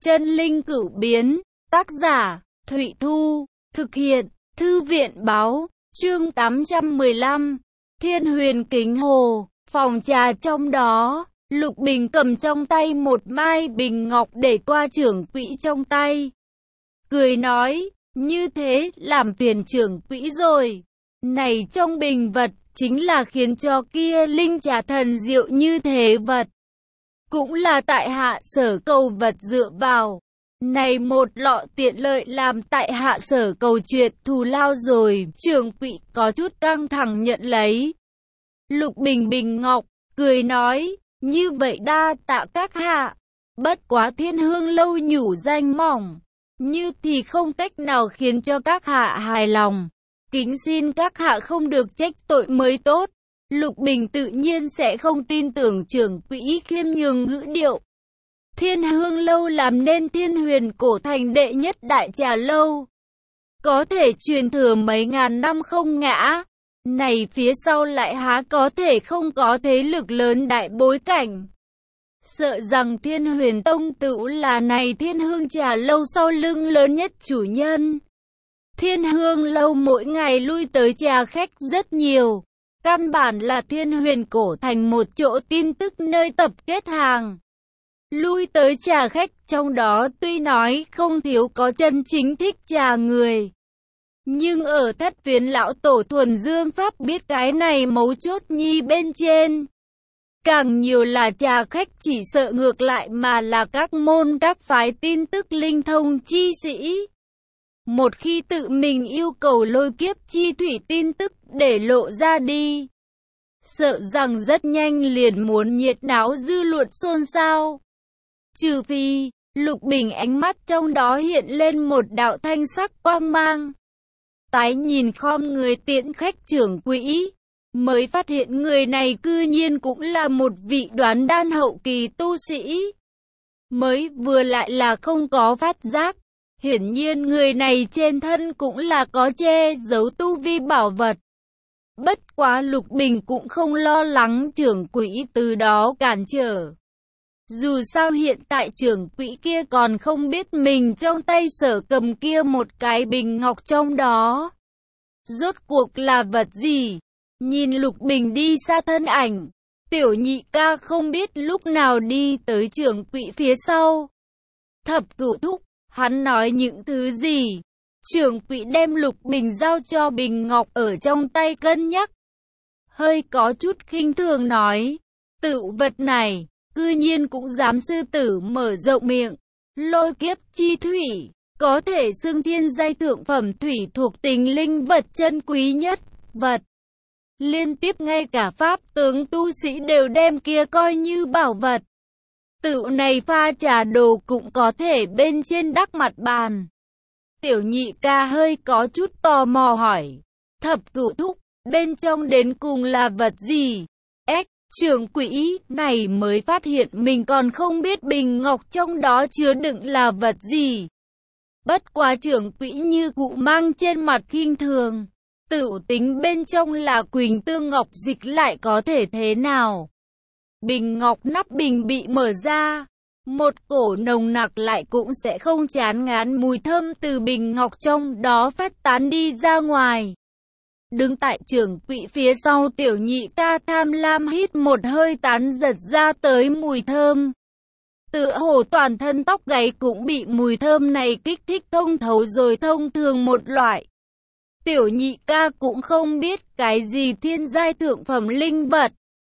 Chân linh cửu biến, tác giả, Thụy Thu, thực hiện, Thư viện báo, chương 815, Thiên Huyền Kính Hồ, phòng trà trong đó, Lục Bình cầm trong tay một mai bình ngọc để qua trưởng quỹ trong tay. Cười nói, như thế làm phiền trưởng quỹ rồi. Này trong bình vật, chính là khiến cho kia linh trà thần diệu như thế vật. Cũng là tại hạ sở cầu vật dựa vào. Này một lọ tiện lợi làm tại hạ sở cầu chuyện thù lao rồi. Trưởng quỹ có chút căng thẳng nhận lấy. Lục Bình bình ngọc, cười nói, như vậy đa tạ các hạ. Bất quá Thiên Hương lâu nhủ danh mỏng, như thì không cách nào khiến cho các hạ hài lòng. Kính xin các hạ không được trách tội mới tốt. Lục Bình tự nhiên sẽ không tin tưởng trưởng quỹ khiêm nhường ngữ điệu. Thiên Hương lâu làm nên Thiên Huyền cổ thành đệ nhất đại trà lâu, có thể truyền thừa mấy ngàn năm không ngã. Này phía sau lại há có thể không có thế lực lớn đại bối cảnh. Sợ rằng Thiên Huyền tông tựu là này Thiên Hương trà lâu sau lưng lớn nhất chủ nhân. Thiên Hương lâu mỗi ngày lui tới trà khách rất nhiều. Căn bản là Thiên Huyền cổ thành một chỗ tin tức nơi tập kết hàng. Lui tới trà khách trong đó tuy nói không thiếu có chân chính thích trà người. Nhưng ở Thất Phiến lão tổ thuần dương pháp biết cái này mấu chốt nhi bên trên. Càng nhiều là trà khách chỉ sợ ngược lại mà là các môn các phái tin tức linh thông chi sĩ. Một khi tự mình yêu cầu lôi kiếp chi thủy tin tức để lộ ra đi, sợ rằng rất nhanh liền muốn nhiệt náo dư luận xôn xao. Trừ phi, Lục Bình ánh mắt trong đó hiện lên một đạo thanh sắc quang mang. Tái nhìn khom người tiễn khách trưởng quỹ, mới phát hiện người này cư nhiên cũng là một vị đoán đan hậu kỳ tu sĩ. Mới vừa lại là không có phát giác. Hiển nhiên người này trên thân cũng là có che giấu tu vi bảo vật. Bất quá Lục Bình cũng không lo lắng trưởng quỹ từ đó cản trở. Dù sao hiện tại trưởng quỹ kia còn không biết mình trong tay sở cầm kia một cái bình ngọc trong đó. Rốt cuộc là vật gì? Nhìn Lục Bình đi xa thân ảnh, tiểu nhị ca không biết lúc nào đi tới trưởng quỹ phía sau. Thập Cửu thúc, hắn nói những thứ gì? Trưởng quỹ đem Lục Bình giao cho bình ngọc ở trong tay cân nhắc. Hơi có chút khinh thường nói, tựu vật này, cư nhiên cũng dám sư tử mở rộng miệng. Lôi kiếp chi thủy, có thể xưng thiên giai thượng phẩm thủy thuộc tính linh vật chân quý nhất, vật. Liên tiếp ngay cả pháp tướng tu sĩ đều đem kia coi như bảo vật. Tựu này pha trà đồ cũng có thể bên trên đắc mặt bàn. Tiểu nhị ca hơi có chút tò mò hỏi, Thập Cửu thúc, bên trong đến cùng là vật gì? Trưởng quỹ này mới phát hiện mình còn không biết bình ngọc trong đó chứa đựng là vật gì. Bất quá trưởng quỹ như cụ mang trên mặt khinh thường. Tựu tính bên trong là Quỳnh Tương Ngọc dịch lại có thể thế nào? Bình ngọc nắp bình bị mở ra. Một cổ nồng nặc lại cũng sẽ không chán ngán mùi thơm từ bình ngọc trong đó phát tán đi ra ngoài. Đứng tại trưởng quỹ phía sau tiểu nhị ca tham lam hít một hơi tán giật ra tới mùi thơm. Tựa hồ toàn thân tóc gáy cũng bị mùi thơm này kích thích thông thấu rồi thông thường một loại. Tiểu nhị ca cũng không biết cái gì thiên giai thượng phẩm linh vật.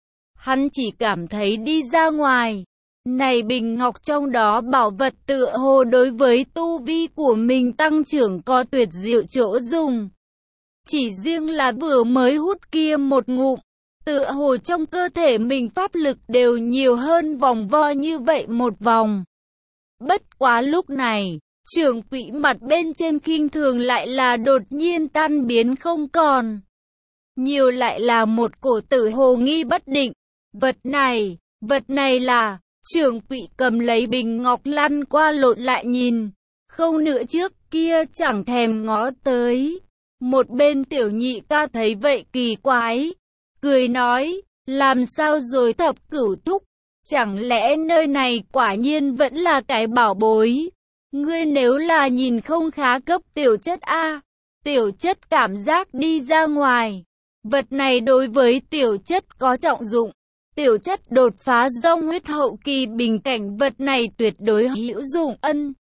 Hắn chỉ cảm thấy đi ra ngoài. Này bình ngọc trong đó bảo vật tựa hồ đối với tu vi của mình tăng trưởng có tuyệt diệu chỗ dùng. Chỉ riêng là vừa mới hút kia một ngụm, tựa hồ trong cơ thể mình pháp lực đều nhiều hơn vòng vo như vậy một vòng. Bất quá lúc này, trưởng quỹ mặt bên trên khinh thường lại là đột nhiên tan biến không còn. Nhiều lại là một cổ tử hồ nghi bất định. Vật này là, trưởng quỹ cầm lấy bình ngọc lăn qua lộn lại nhìn. Không nữa trước kia chẳng thèm ngó tới. Một bên tiểu nhị ca thấy vậy kỳ quái, cười nói, làm sao rồi Thập Cửu thúc, Chẳng lẽ nơi này quả nhiên vẫn là cái bảo bối? Ngươi nếu là nhìn không khá cấp tiểu chất a. Tiểu chất cảm giác đi ra ngoài. Vật này đối với tiểu chất có trọng dụng. Tiểu chất đột phá dông huyết hậu kỳ bình cảnh, vật này tuyệt đối hữu dụng.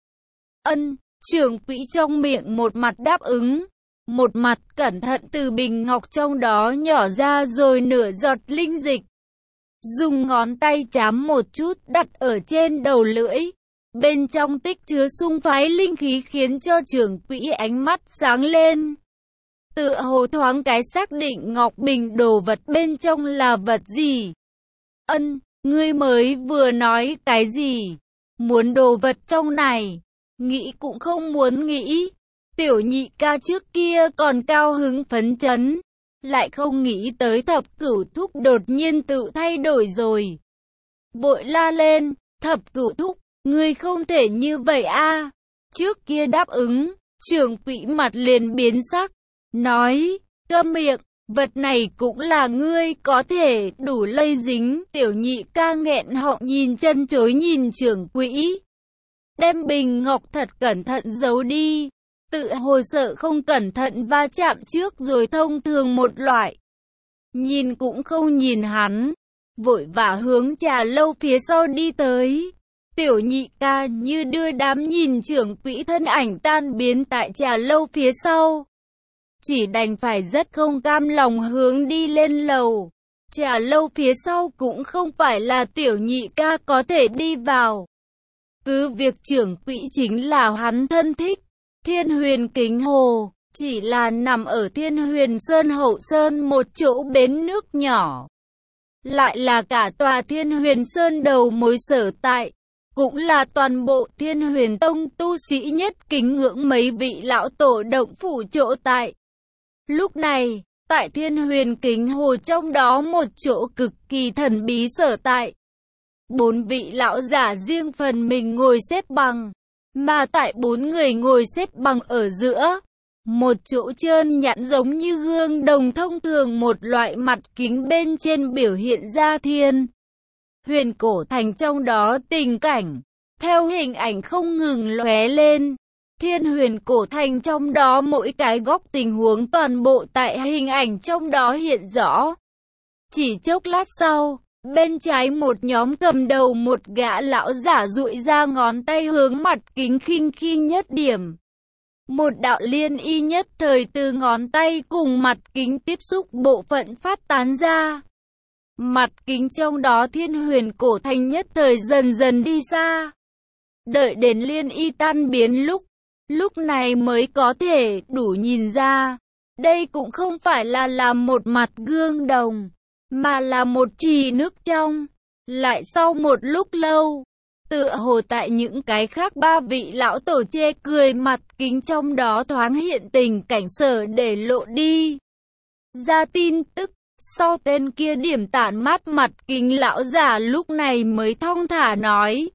Ân, trưởng quỹ trong miệng một mặt đáp ứng, một mặt cẩn thận từ bình ngọc trong đó nhỏ ra rồi nửa giọt linh dịch. Dùng ngón tay chám một chút đặt ở trên đầu lưỡi. Bên trong tích chứa sung phái linh khí khiến cho trưởng quỹ ánh mắt sáng lên. Tựa hồ thoáng cái xác định ngọc bình đồ vật bên trong là vật gì. Ngươi mới vừa nói cái gì? Muốn đồ vật trong này? Nghĩ cũng không muốn nghĩ. Tiểu nhị ca trước kia còn cao hứng phấn chấn, lại không nghĩ tới thập cửu thúc đột nhiên tự thay đổi rồi. Vội la lên, thập cửu thúc, ngươi không thể như vậy a. Trước kia đáp ứng, trưởng quỹ mặt liền biến sắc, nói, câm miệng, vật này cũng là ngươi có thể đủ lây dính. Tiểu nhị ca nghẹn họng nhìn chân chối nhìn trưởng quỹ. Đem bình ngọc thật cẩn thận giấu đi. Tự hồ sợ không cẩn thận va chạm trước rồi thông thường một loại. Nhìn cũng không nhìn hắn, vội vã hướng trà lâu phía sau đi tới. Tiểu nhị ca như đưa đám nhìn trưởng quỹ thân ảnh tan biến tại trà lâu phía sau. Chỉ đành phải rất không cam lòng hướng đi lên lầu. Trà lâu phía sau cũng không phải là tiểu nhị ca có thể đi vào. Cứ việc trưởng quỹ chính là hắn thân thích. Thiên Huyền Kính Hồ, chỉ là nằm ở Thiên Huyền Sơn hậu sơn một chỗ bến nước nhỏ. Lại là cả tòa Thiên Huyền Sơn đầu mối sở tại, cũng là toàn bộ Thiên Huyền Tông tu sĩ nhất kính ngưỡng mấy vị lão tổ động phủ chỗ tại. Lúc này, tại Thiên Huyền Kính Hồ trong đó một chỗ cực kỳ thần bí sở tại. 4 vị lão giả riêng phần mình ngồi xếp bằng. Mà tại 4 người ngồi xếp bằng ở giữa, một chỗ trơn nhẵn giống như gương đồng thông thường, một loại mặt kính bên trên biểu hiện ra Thiên Huyền cổ thành trong đó tình cảnh, theo hình ảnh không ngừng lóe lên. Thiên Huyền cổ thành trong đó mỗi cái góc tình huống toàn bộ tại hình ảnh trong đó hiện rõ. Chỉ chốc lát sau, bên trái một nhóm cầm đầu một gã lão giả duỗi ra ngón tay hướng mặt kính khinh khinh nhất điểm. Một đạo liên y nhất thời từ ngón tay cùng mặt kính tiếp xúc bộ phận phát tán ra. Mặt kính trong đó Thiên Huyền cổ thành nhất thời dần dần đi xa. Đợi đến liên y tan biến lúc này mới có thể đủ nhìn ra. Đây cũng không phải là một mặt gương đồng, mà là một trì nước trong. Lại sau một lúc lâu, tựa hồ tại những cái khác 3 vị lão tổ chê cười mặt kính trong đó thoáng hiện tình cảnh sở để lộ đi ra tin tức. Sau tên kia điểm tản mát mặt kính lão giả lúc này mới thong thả nói.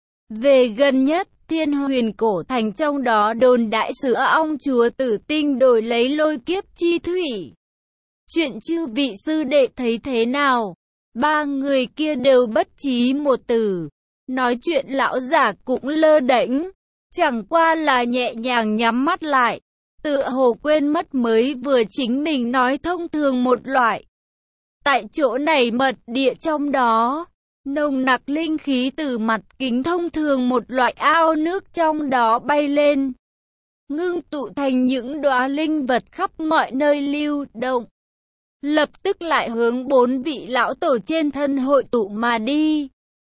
Về gần nhất, Thiên Huyền cổ thành trong đó đồn đại sữa ong chúa tử tinh đổi lấy lôi kiếp chi thủy. Chuyện chư vị sư đệ thấy thế nào? 3 người kia đều bất chí một từ. Nói chuyện lão giả cũng lơ đễnh, chẳng qua là nhẹ nhàng nhắm mắt lại, tựa hồ quên mất mới vừa chính mình nói thông thường một loại. Tại chỗ này mật địa trong đó, nồng nặc linh khí từ mặt kính thông thường một loại ao nước trong đó bay lên, ngưng tụ thành những đóa linh vật khắp mọi nơi lưu động. Lập tức lại hướng 4 vị lão tổ trên thân hội tụ mà đi.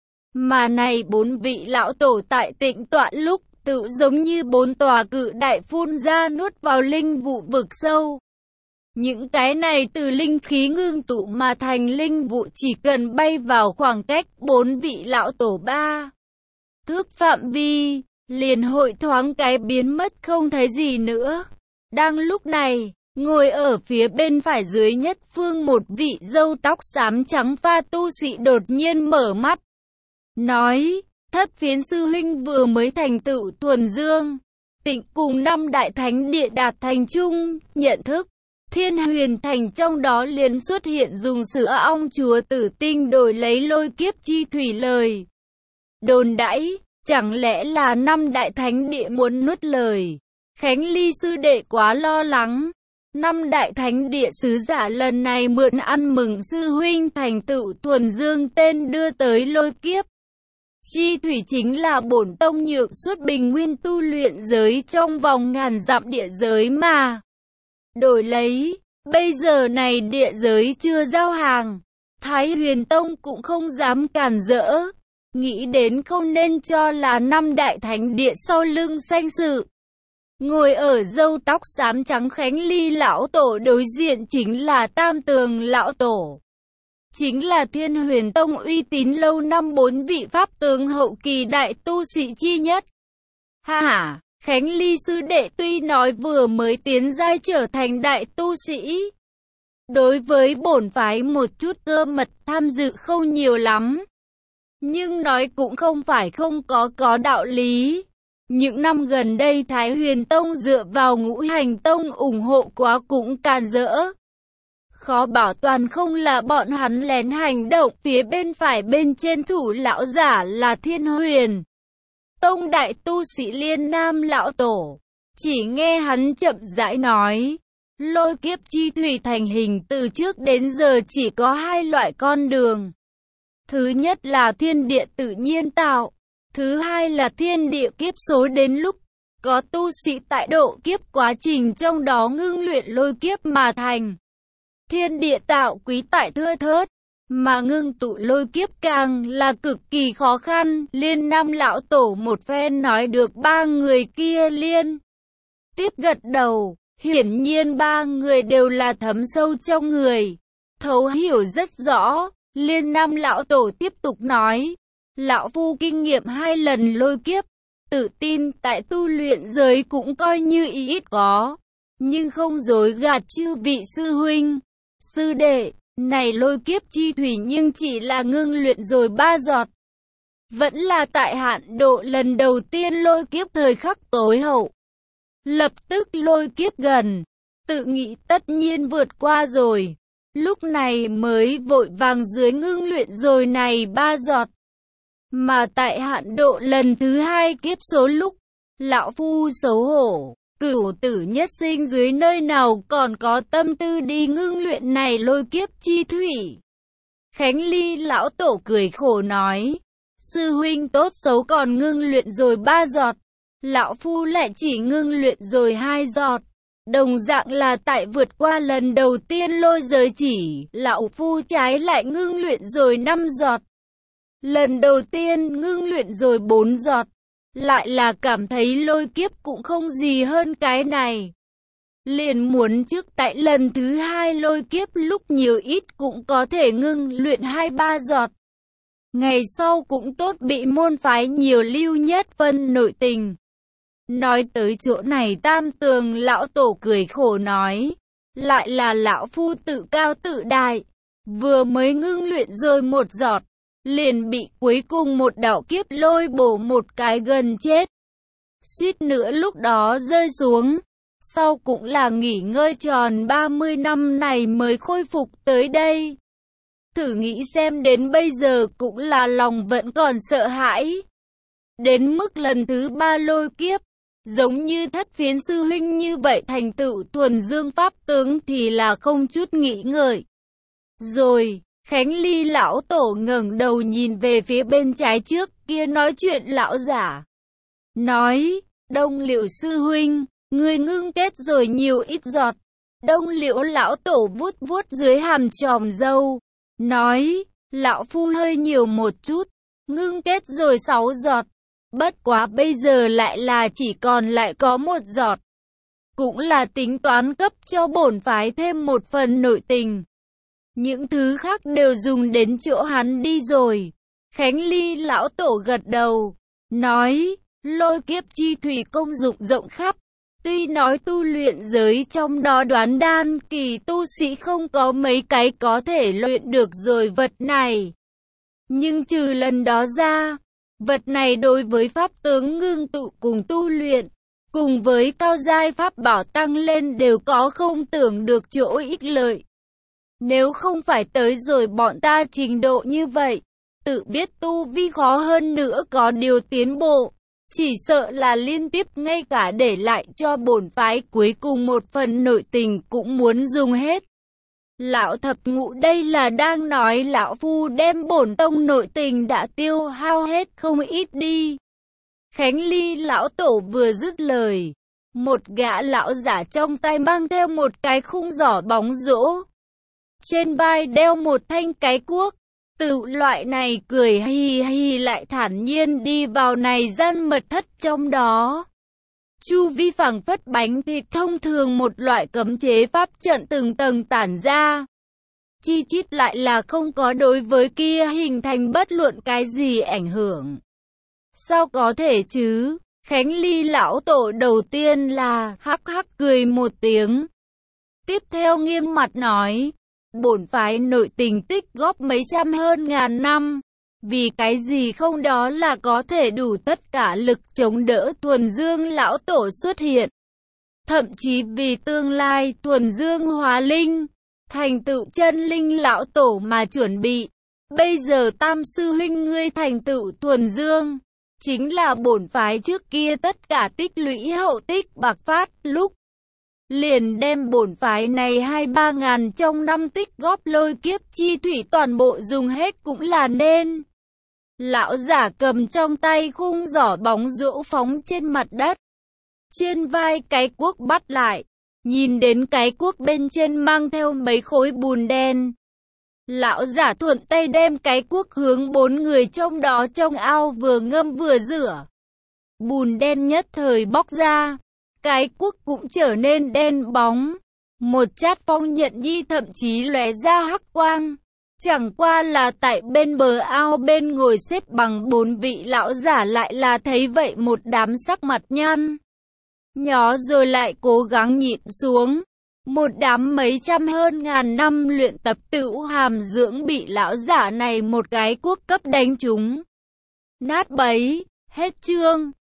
Mà này 4 vị lão tổ tại tịnh tọa lúc tự giống như 4 tòa cự đại phun ra nuốt vào linh vụ vực sâu. Những cái này từ linh khí ngưng tụ mà thành linh vụ chỉ cần bay vào khoảng cách 4 vị lão tổ 3 thước phạm vi, liền hội thoáng cái biến mất không thấy gì nữa. Đang lúc này, ngồi ở phía bên phải dưới nhất phương một vị râu tóc xám trắng pha tu sĩ đột nhiên mở mắt. Nói, Thất Phiến sư huynh vừa mới thành tựu thuần dương, tịnh cùng 5 đại thánh địa đạt thành chung, nhận thức. Thiên Huyền Thành trong đó liền xuất hiện dùng sữa ong chúa tử tinh đổi lấy lôi kiếp chi thủy lời đồn đãi, chẳng lẽ là 5 đại thánh địa muốn nuốt lời. Khánh Ly sư đệ quá lo lắng. 5 đại thánh địa sứ giả lần này mượn ăn mừng sư huynh thành tựu thuần dương tên đưa tới lôi kiếp chi thủy chính là bổn tông nhượng suốt bình nguyên tu luyện giới trong vòng ngàn dặm địa giới mà đổi lấy. Bây giờ này địa giới chưa giao hàng, Thái Huyền Tông cũng không dám cản rỡ, nghĩ đến không nên cho là 5 đại thánh địa sau lưng sanh sự. Ngồi ở râu tóc xám trắng Khánh Ly lão tổ đối diện chính là Tam Tường lão tổ, chính là Thiên Huyền Tông uy tín lâu năm 4 vị pháp tướng hậu kỳ đại tu sĩ chi nhất. Ha ha, Khánh Ly sư đệ tuy nói vừa mới tiến giai trở thành đại tu sĩ, đối với bổn phái một chút cơ mật tham dự không nhiều lắm, nhưng nói cũng không phải không có đạo lý. Những năm gần đây Thái Huyền Tông dựa vào Ngũ Hành Tông ủng hộ quá cũng càn rỡ. Khó bảo toàn không là bọn hắn lén hành động. Phía bên phải bên trên thủ lão giả là Thiên Huyền Tông đại tu sĩ Liên Nam lão tổ. Chỉ nghe hắn chậm rãi nói, lôi kiếp chi thủy thành hình từ trước đến giờ chỉ có 2 loại con đường. Thứ nhất là thiên địa tự nhiên tạo, thứ hai là thiên địa kiếp số đến lúc có tu sĩ tại độ kiếp quá trình trong đó ngưng luyện lôi kiếp mà thành. Thiên địa tạo quý tại thưa thớt, mà ngưng tụ lôi kiếp càng là cực kỳ khó khăn. Liên Nam lão tổ một phen nói được 3 người kia liên tiếp gật đầu. Hiển nhiên 3 người đều là thấm sâu trong người, thấu hiểu rất rõ. Liên Nam lão tổ tiếp tục nói, lão phu kinh nghiệm 2 lần lôi kiếp, tự tin tại tu luyện giới cũng coi như ít có, nhưng không dối gạt chư vị sư huynh, sư đệ, này lôi kiếp chi thủy nhưng chỉ là ngưng luyện rồi 3 giọt. Vẫn là tại hạn độ lần đầu tiên lôi kiếp thời khắc tối hậu. Lập tức lôi kiếp gần, tự nghĩ tất nhiên vượt qua rồi. Lúc này mới vội vàng dưới ngưng luyện rồi này 3 giọt. Mà tại hạn độ lần thứ 2 kiếp số lúc, lão phu xấu hổ, cửu tử nhất sinh dưới nơi nào còn có tâm tư đi ngưng luyện này lôi kiếp chi thủy. Khánh Ly lão tổ cười khổ nói, sư huynh tốt xấu còn ngưng luyện rồi 3 giọt, lão phu lại chỉ ngưng luyện rồi 2 giọt. Đồng dạng là tại vượt qua lần đầu tiên lôi giới chỉ, lão phu trái lại ngưng luyện rồi 5 giọt. Lần đầu tiên ngưng luyện rồi 4 giọt, lại là cảm thấy lôi kiếp cũng không gì hơn cái này. Liền muốn trước tại lần thứ 2 lôi kiếp lúc nhiều ít cũng có thể ngưng luyện 2-3 giọt. Ngày sau cũng tốt bị môn phái nhiều lưu nhất phân nội tình. Nói tới chỗ này Tam Tường lão tổ cười khổ nói, lại là lão phu tự cao tự đại, vừa mới ngưng luyện rồi 1 giọt, liền bị cuối cùng một đạo kiếp lôi bổ một cái gần chết. Suýt nữa lúc đó rơi xuống, sau cũng là nghỉ ngơi tròn 30 năm này mới khôi phục tới đây. Thử nghĩ xem đến bây giờ cũng là lòng vẫn còn sợ hãi. Đến mức lần thứ 3 lôi kiếp, giống như Thất Phiến sư huynh như vậy thành tựu thuần dương pháp tướng thì là không chút nghĩ ngợi. Rồi, Khánh Ly lão tổ ngẩng đầu nhìn về phía bên trái trước kia nói chuyện lão giả. Nói, Đông Liễu sư huynh, người ngưng kết rồi nhiều ít giọt. Đông Liễu lão tổ vuốt vuốt dưới hàm tròm râu. Nói, lão phu hơi nhiều một chút, ngưng kết rồi 6 giọt. Bất quá bây giờ lại là chỉ còn lại có 1 giọt. Cũng là tính toán cấp cho bổn phái thêm một phần nội tình. Những thứ khác đều dùng đến chỗ hắn đi rồi. Khánh Ly lão tổ gật đầu, nói, lôi kiếp chi thủy công dụng rộng khắp. Tuy nói tu luyện giới trong đó đoán đan kỳ tu sĩ không có mấy cái có thể luyện được rồi vật này. Nhưng trừ lần đó ra, vật này đối với pháp tướng ngưng tụ cùng tu luyện, cùng với cao giai pháp bảo tăng lên đều có không tưởng được chỗ ích lợi. Nếu không phải tới rồi bọn ta trình độ như vậy, tự biết tu vi khó hơn nữa có điều tiến bộ, chỉ sợ là liên tiếp ngay cả để lại cho bổn phái cuối cùng một phần nội tình cũng muốn dùng hết. Lão thập ngũ đây là đang nói lão phu đem bổn tông nội tình đã tiêu hao hết không ít đi. Khánh Ly lão tổ vừa dứt lời, một gã lão giả trong tay mang theo một cái khung giỏ bóng rổ. Trên vai đeo một thanh cái cuốc, tự loại này cười hì hì lại thản nhiên đi vào này gian mật thất trong đó. Chu vi phảng phất bánh thịt thông thường một loại cấm chế pháp trận từng tầng tản ra. Chi chít lại là không có đối với kia hình thành bất luận cái gì ảnh hưởng. Sao có thể chứ? Khánh Ly lão tổ đầu tiên là hắc hắc cười một tiếng. Tiếp theo nghiêm mặt nói, bổn phái nội tình tích góp mấy trăm hơn ngàn năm. Vì cái gì không đó là có thể đủ tất cả lực chống đỡ Thuần Dương lão tổ xuất hiện. Thậm chí vì tương lai Thuần Dương hóa linh, thành tựu chân linh lão tổ mà chuẩn bị. Bây giờ tam sư huynh ngươi thành tựu Thuần Dương, chính là bổn phái trước kia tất cả tích lũy hậu tích bạc phát lúc. Liền đem bổn phái này 2-3 ngàn trong năm tích góp lôi kiếp chi thủy toàn bộ dùng hết cũng là nên. Lão giả cầm trong tay khung giỏ bóng rổ phóng trên mặt đất. Trên vai cái cuốc bắt lại, nhìn đến cái cuốc bên trên mang theo mấy khối bùn đen. Lão giả thuận tay đem cái cuốc hướng 4 người trong đó trong ao vừa ngâm vừa rửa. Bùn đen nhất thời bóc ra, cái cuốc cũng trở nên đen bóng. Một chát phong nhận nhi thậm chí lóe ra hắc quang. Chẳng qua là tại bên bờ ao bên ngồi xếp bằng 4 vị lão giả lại là thấy vậy một đám sắc mặt nhăn nhó rồi lại cố gắng nhịn xuống. Một đám mấy trăm hơn ngàn năm luyện tập tự hàm dưỡng bị lão giả này một cái cuốc cấp đánh trúng. Nát bấy, hết chương.